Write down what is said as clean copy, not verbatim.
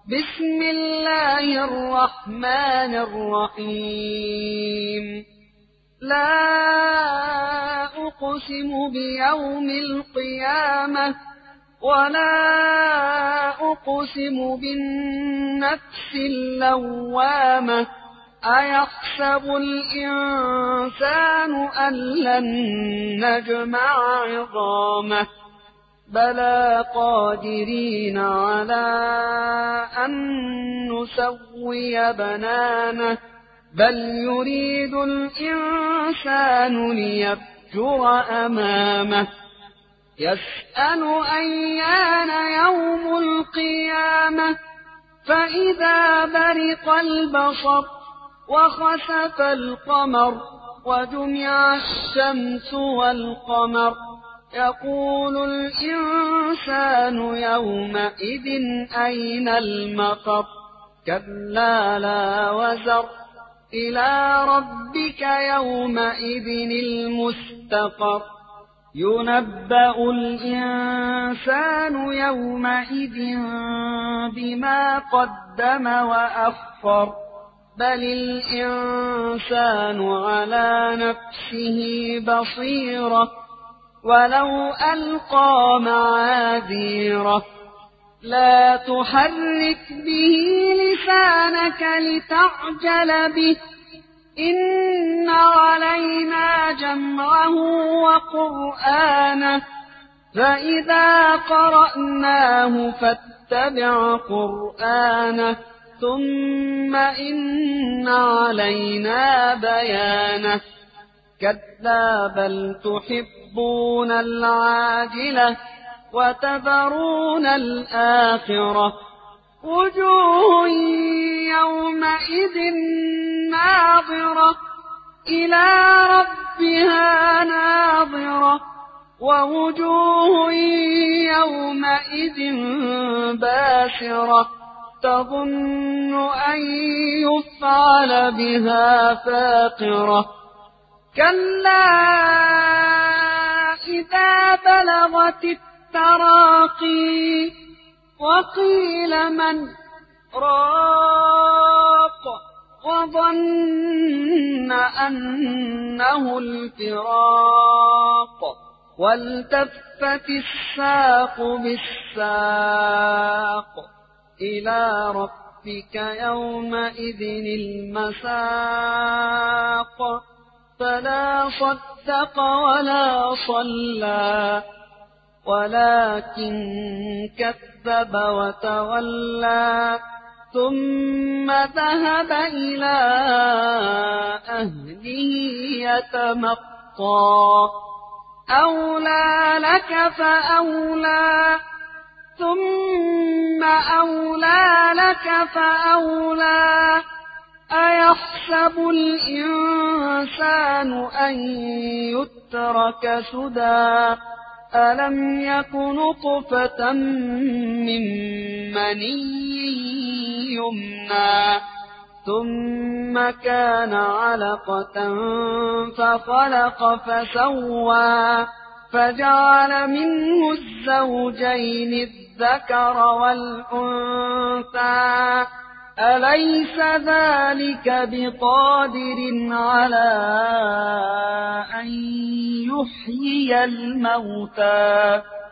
بسم الله الرحمن الرحيم لا أقسم بيوم القيامة ولا أقسم بالنفس اللوامة أيحسب الإنسان أن لن نجمع عظامه بلى قادرين على أن نسوي بنانه بل يريد الإنسان ليفجر أمامه يسأل أيان يوم القيامة فإذا برق البصر وخسف القمر وجمع الشمس والقمر يقول الإنسان يومئذ أين المفر كلا لا وزر إلى ربك يومئذ المستقر ينبأ الإنسان يومئذ بما قدم وأخر بل الإنسان على نفسه بصيرة ولو ألقى معاذيره لا تحرك به لسانك لتعجل به إن علينا جمعه وقرآنه فإذا قرأناه فاتبع قرآنه ثم إن علينا بيانه كلا بل تحبون العاجلة وتذرون الآخرة وجوه يومئذ ناظرة إلى ربها ناظرة ووجوه يومئذ باسرة تظن أن يفعل بها فاقرة كلا إذا بلغت التراقي وقيل من راق وظن أنه الفراق والتفت الساق بالساق إلى ربك يومئذ المساق فلا صدق ولا صلى ولكن كذب وتولى ثم ذهب إلى أهله يتمطى أولى لك فأولى ثم أولى لك فأولى أيحسب الإنسان أن يترك سدى ألم يك نطفة من مني يمنى ثم كان علقة فخلق فسوى فجعل منه الزوجين الذكر والأنثى أليس ذلك بقادر على أن يحيي الموتى